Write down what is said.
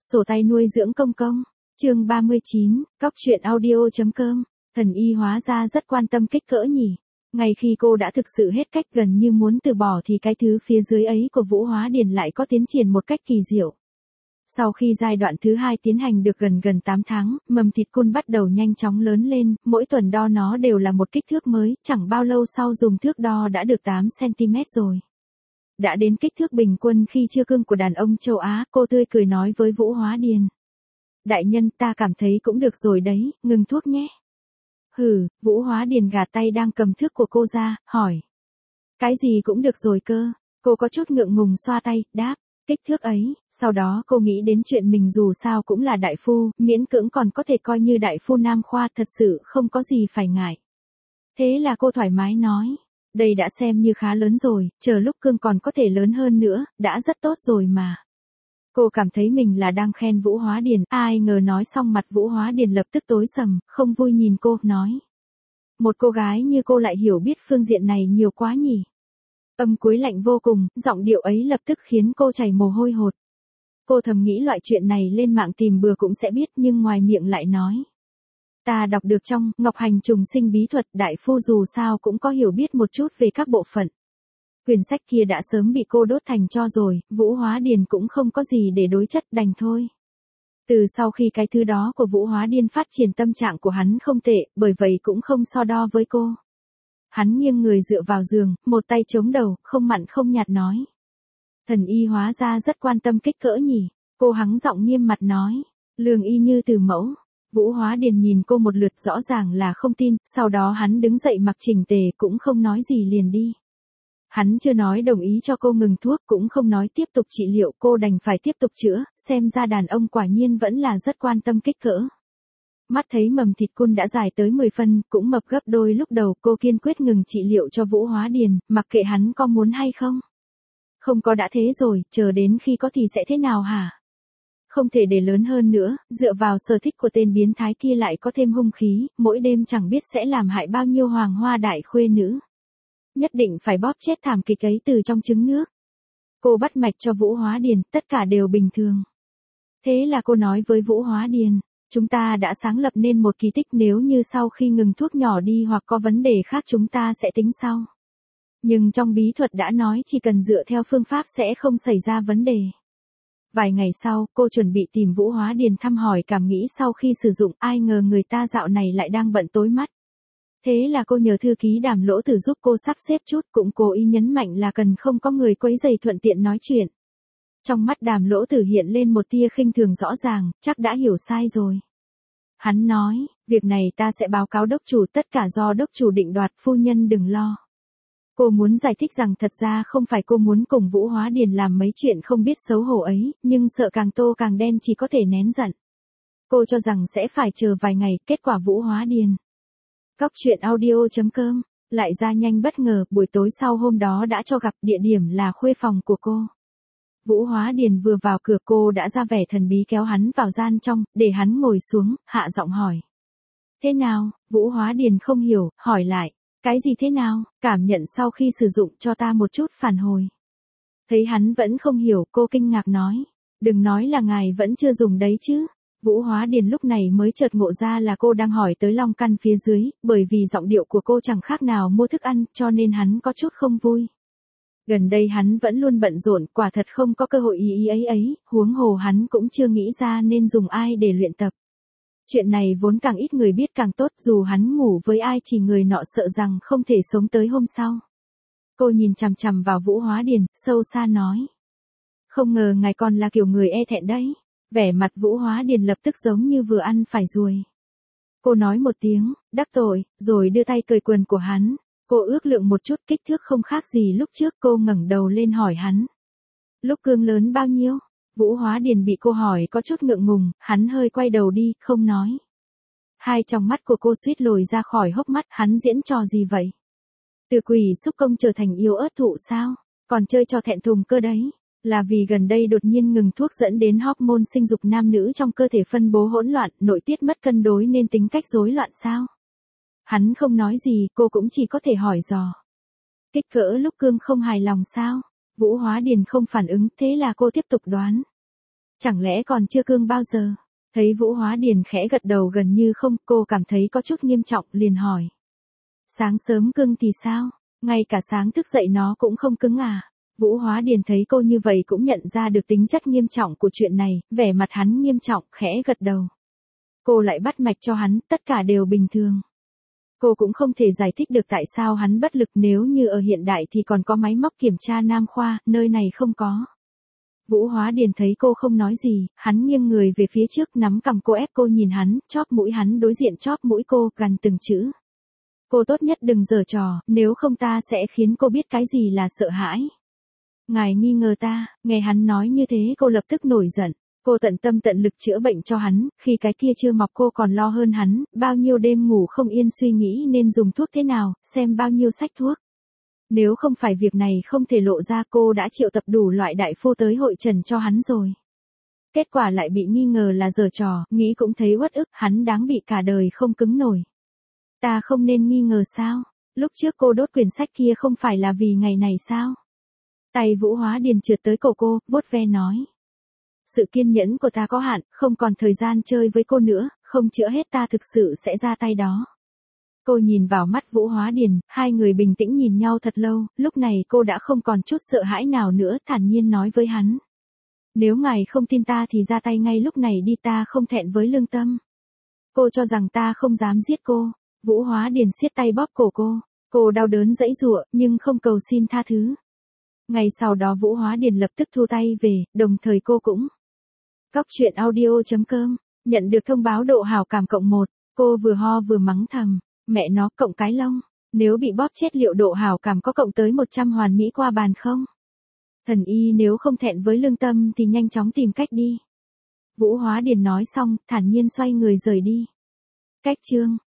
Sổ tay nuôi dưỡng công công. Chương 39, Cóc truyện audio.com. Thần y hóa ra rất quan tâm kích cỡ nhỉ. Ngay khi cô đã thực sự hết cách gần như muốn từ bỏ thì cái thứ phía dưới ấy của Vũ Hóa Điền lại có tiến triển một cách kỳ diệu. Sau khi giai đoạn thứ 2 tiến hành được gần 8 tháng, mầm thịt cun bắt đầu nhanh chóng lớn lên, mỗi tuần đo nó đều là một kích thước mới, chẳng bao lâu sau dùng thước đo đã được 8cm rồi. Đã đến kích thước bình quân khi chưa cưng của đàn ông châu Á, cô tươi cười nói với Vũ Hóa Điền. Đại nhân, ta cảm thấy cũng được rồi đấy, ngừng thuốc nhé. Hừ, Vũ Hóa Điền gạt tay đang cầm thước của cô ra, hỏi. Cái gì cũng được rồi cơ, cô có chút ngượng ngùng xoa tay, đáp. Kích thước ấy, sau đó cô nghĩ đến chuyện mình dù sao cũng là đại phu, miễn cưỡng còn có thể coi như đại phu nam khoa, thật sự không có gì phải ngại. Thế là cô thoải mái nói, đây đã xem như khá lớn rồi, chờ lúc cưng còn có thể lớn hơn nữa, đã rất tốt rồi mà. Cô cảm thấy mình là đang khen Vũ Hóa Điền, ai ngờ nói xong mặt Vũ Hóa Điền lập tức tối sầm, không vui nhìn cô, nói. Một cô gái như cô lại hiểu biết phương diện này nhiều quá nhỉ. Âm cuối lạnh vô cùng, giọng điệu ấy lập tức khiến cô chảy mồ hôi hột. Cô thầm nghĩ loại chuyện này lên mạng tìm bừa cũng sẽ biết, nhưng ngoài miệng lại nói. Ta đọc được trong Ngọc Hành trùng sinh bí thuật, đại phu dù sao cũng có hiểu biết một chút về các bộ phận. Quyển sách kia đã sớm bị cô đốt thành tro rồi, Vũ Hóa Điền cũng không có gì để đối chất, đành thôi. Từ sau khi cái thứ đó của Vũ Hóa Điền phát triển, tâm trạng của hắn không tệ, bởi vậy cũng không so đo với cô. Hắn nghiêng người dựa vào giường, một tay chống đầu, không mặn không nhạt nói. Thần y hóa ra rất quan tâm kích cỡ nhỉ. Cô hắng giọng nghiêm mặt nói. Lương y như từ mẫu. Vũ Hóa Điền nhìn cô một lượt, rõ ràng là không tin, sau đó hắn đứng dậy mặc chỉnh tề, cũng không nói gì liền đi. Hắn chưa nói đồng ý cho cô ngừng thuốc, cũng không nói tiếp tục trị liệu, cô đành phải tiếp tục chữa, xem ra đàn ông quả nhiên vẫn là rất quan tâm kích cỡ. Mắt thấy mầm thịt cun đã dài tới 10 phân, cũng mập gấp đôi lúc đầu, cô kiên quyết ngừng trị liệu cho Vũ Hóa Điền, mặc kệ hắn có muốn hay không. Không có đã thế rồi, chờ đến khi có thì sẽ thế nào hả? Không thể để lớn hơn nữa, dựa vào sở thích của tên biến thái kia lại có thêm hung khí, mỗi đêm chẳng biết sẽ làm hại bao nhiêu hoàng hoa đại khuê nữ. Nhất định phải bóp chết thảm kịch ấy từ trong trứng nước. Cô bắt mạch cho Vũ Hóa Điền, tất cả đều bình thường. Thế là cô nói với Vũ Hóa Điền. Chúng ta đã sáng lập nên một kỳ tích, nếu như sau khi ngừng thuốc nhỏ đi hoặc có vấn đề khác chúng ta sẽ tính sau. Nhưng trong bí thuật đã nói chỉ cần dựa theo phương pháp sẽ không xảy ra vấn đề. Vài ngày sau, cô chuẩn bị tìm Vũ Hóa Điền thăm hỏi cảm nghĩ sau khi sử dụng, ai ngờ người ta dạo này lại đang bận tối mắt. Thế là cô nhờ thư ký Đàm Lỗ Tử giúp cô sắp xếp chút, cũng cố ý nhấn mạnh là cần không có người quấy rầy, thuận tiện nói chuyện. Trong mắt Đàm Lỗ Tử hiện lên một tia khinh thường rõ ràng, chắc đã hiểu sai rồi. Hắn nói, việc này ta sẽ báo cáo đốc chủ, tất cả do đốc chủ định đoạt, phu nhân đừng lo. Cô muốn giải thích rằng thật ra không phải cô muốn cùng Vũ Hóa Điền làm mấy chuyện không biết xấu hổ ấy, nhưng sợ càng tô càng đen, chỉ có thể nén giận. Cô cho rằng sẽ phải chờ vài ngày, kết quả Vũ Hóa Điền. Cóc truyện audio.com, lại ra nhanh bất ngờ, buổi tối sau hôm đó đã cho gặp, địa điểm là khuê phòng của cô. Vũ Hóa Điền vừa vào cửa, cô đã ra vẻ thần bí kéo hắn vào gian trong, để hắn ngồi xuống, hạ giọng hỏi. Thế nào? Vũ Hóa Điền không hiểu, hỏi lại. Cái gì thế nào? Cảm nhận sau khi sử dụng cho ta một chút phản hồi. Thấy hắn vẫn không hiểu, cô kinh ngạc nói. Đừng nói là ngài vẫn chưa dùng đấy chứ. Vũ Hóa Điền lúc này mới chợt ngộ ra là cô đang hỏi tới long căn phía dưới, bởi vì giọng điệu của cô chẳng khác nào mua thức ăn, cho nên hắn có chút không vui. Gần đây hắn vẫn luôn bận rộn, quả thật không có cơ hội ấy, huống hồ hắn cũng chưa nghĩ ra nên dùng ai để luyện tập. Chuyện này vốn càng ít người biết càng tốt, dù hắn ngủ với ai chỉ người nọ sợ rằng không thể sống tới hôm sau. Cô nhìn chằm chằm vào Vũ Hóa Điền, sâu xa nói. Không ngờ ngài còn là kiểu người e thẹn đấy. Vẻ mặt Vũ Hóa Điền lập tức giống như vừa ăn phải ruồi. Cô nói một tiếng, đắc tội, rồi đưa tay cởi quần của hắn. Cô ước lượng một chút, kích thước không khác gì lúc trước, cô ngẩng đầu lên hỏi hắn. Lúc cương lớn bao nhiêu? Vũ Hóa Điền bị cô hỏi có chút ngượng ngùng, hắn hơi quay đầu đi, không nói. Hai tròng mắt của cô suýt lồi ra khỏi hốc mắt, hắn diễn trò gì vậy? Từ quỷ xúc công trở thành yêu ớt thụ sao? Còn chơi trò thẹn thùng cơ đấy. Là vì gần đây đột nhiên ngừng thuốc dẫn đến hormone sinh dục nam nữ trong cơ thể phân bố hỗn loạn, nội tiết mất cân đối nên tính cách rối loạn sao? Hắn không nói gì, cô cũng chỉ có thể hỏi dò. Kích cỡ lúc cương không hài lòng sao? Vũ Hóa Điền không phản ứng, thế là cô tiếp tục đoán. Chẳng lẽ còn chưa cương bao giờ? Thấy Vũ Hóa Điền khẽ gật đầu gần như không, cô cảm thấy có chút nghiêm trọng, liền hỏi. Sáng sớm cưng thì sao? Ngay cả sáng thức dậy nó cũng không cứng à? Vũ Hóa Điền thấy cô như vậy cũng nhận ra được tính chất nghiêm trọng của chuyện này, vẻ mặt hắn nghiêm trọng, khẽ gật đầu. Cô lại bắt mạch cho hắn, tất cả đều bình thường. Cô cũng không thể giải thích được tại sao hắn bất lực, nếu như ở hiện đại thì còn có máy móc kiểm tra nam khoa, nơi này không có. Vũ Hóa Điền thấy cô không nói gì, hắn nghiêng người về phía trước nắm cằm cô ép cô nhìn hắn, chóp mũi hắn đối diện chóp mũi cô, gằn từng chữ. Cô tốt nhất đừng giở trò, nếu không ta sẽ khiến cô biết cái gì là sợ hãi. Ngài nghi ngờ ta, nghe hắn nói như thế cô lập tức nổi giận. Cô tận tâm tận lực chữa bệnh cho hắn, khi cái kia chưa mọc cô còn lo hơn hắn, bao nhiêu đêm ngủ không yên suy nghĩ nên dùng thuốc thế nào, xem bao nhiêu sách thuốc. Nếu không phải việc này không thể lộ ra cô đã triệu tập đủ loại đại phu tới hội trần cho hắn rồi. Kết quả lại bị nghi ngờ là giở trò, nghĩ cũng thấy uất ức, hắn đáng bị cả đời không cứng nổi. Ta không nên nghi ngờ sao? Lúc trước cô đốt quyển sách kia không phải là vì ngày này sao? Tay Vũ Hóa Điền trượt tới cổ cô, vuốt ve nói. Sự kiên nhẫn của ta có hạn, không còn thời gian chơi với cô nữa, không chữa hết ta thực sự sẽ ra tay đó. Cô nhìn vào mắt Vũ Hóa Điền, hai người bình tĩnh nhìn nhau thật lâu, lúc này cô đã không còn chút sợ hãi nào nữa, thản nhiên nói với hắn. Nếu ngài không tin ta thì ra tay ngay lúc này đi, ta không thẹn với lương tâm. Cô cho rằng ta không dám giết cô. Vũ Hóa Điền siết tay bóp cổ cô đau đớn giãy giụa, nhưng không cầu xin tha thứ. Ngày sau đó Vũ Hóa Điền lập tức thu tay về, đồng thời cô cũng. Cóc truyện audio.com, nhận được thông báo độ hảo cảm +1, cô vừa ho vừa mắng thầm, mẹ nó cộng cái lông, nếu bị bóp chết liệu độ hảo cảm có cộng tới 100 hoàn mỹ qua bàn không? Thần y nếu không thẹn với lương tâm thì nhanh chóng tìm cách đi. Vũ Hóa Điền nói xong, thản nhiên xoay người rời đi. Cách chương